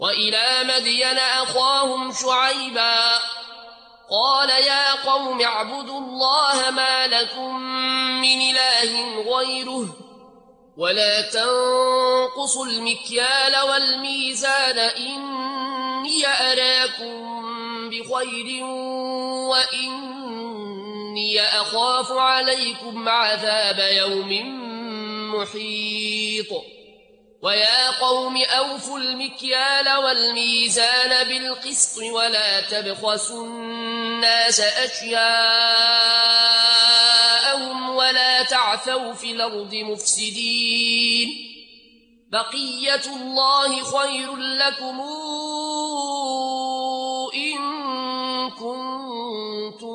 وإلى مدين أخاهم شعيبا قال يا قوم اعبدوا الله ما لكم من إله غيره ولا تنقصوا المكيال والميزان إني أراكم بخير وإني أخاف عليكم عذاب يوم محيط ويا قوم أوفوا المكيال والميزان بالقسط ولا تبخسوا الناس أشياءهم ولا تعثوا في الأرض مفسدين بقية الله خير لكم إن كنتم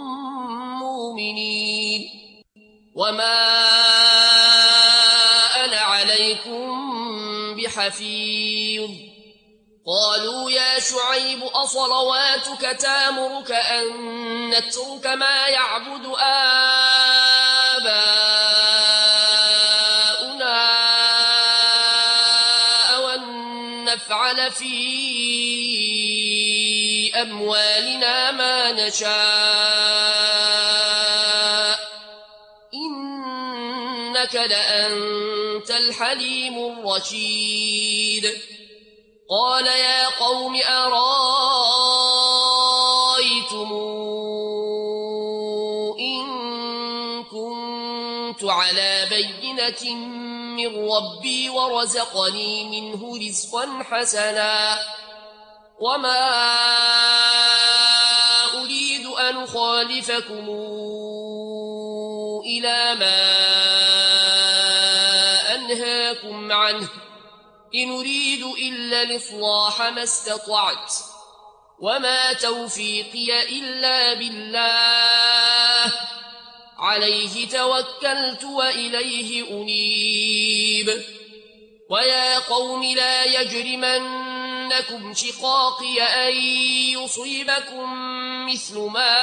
مؤمنين وما أنا عليكم بحفيظ قالوا يا شعيب أصلواتك تامرك أن نترك ما يعبد آباؤنا أو أن نفعل في أموالنا ما نشاء إنك لأنت الحليم الرشيد قال يا قوم أرايتم إن كنت على بينة من ربي ورزقني منه رزقا حسنا وما أريد أن أخالفكم إلى ما أنهاكم عنه إن أريد إلا الإصلاح ما استطعت وما توفيقي إلا بالله عليه توكلت وإليه أنيب ويا قوم لا يجرمنكم شقاقي أن يصيبكم مثل ما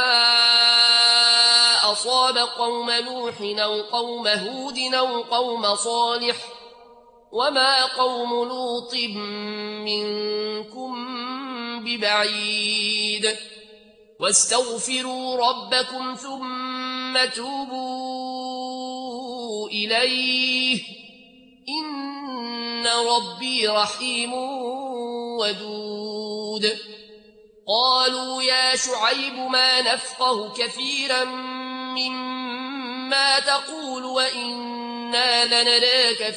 أصاب قوم نوح أو قوم هود أو قوم صالح وما قوم لوط منكم ببعيد واستغفروا ربكم ثم توبوا إليه إن ربي رحيم ودود قالوا يا شعيب ما نفقه كثيرا مما تقول وإنا لنراك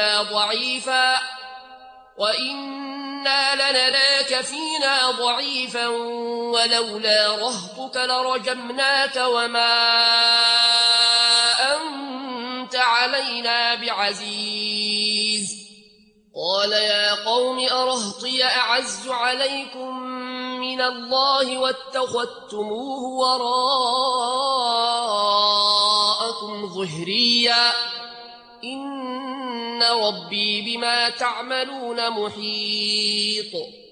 فينا ضعيفا ولولا رهطك لرجمناك وما أنت علينا بعزيز قال يا قوم أرهطي أعز عليكم من الله واتخذتموه وراءكم ظهريا إن ربي بما تعملون محيط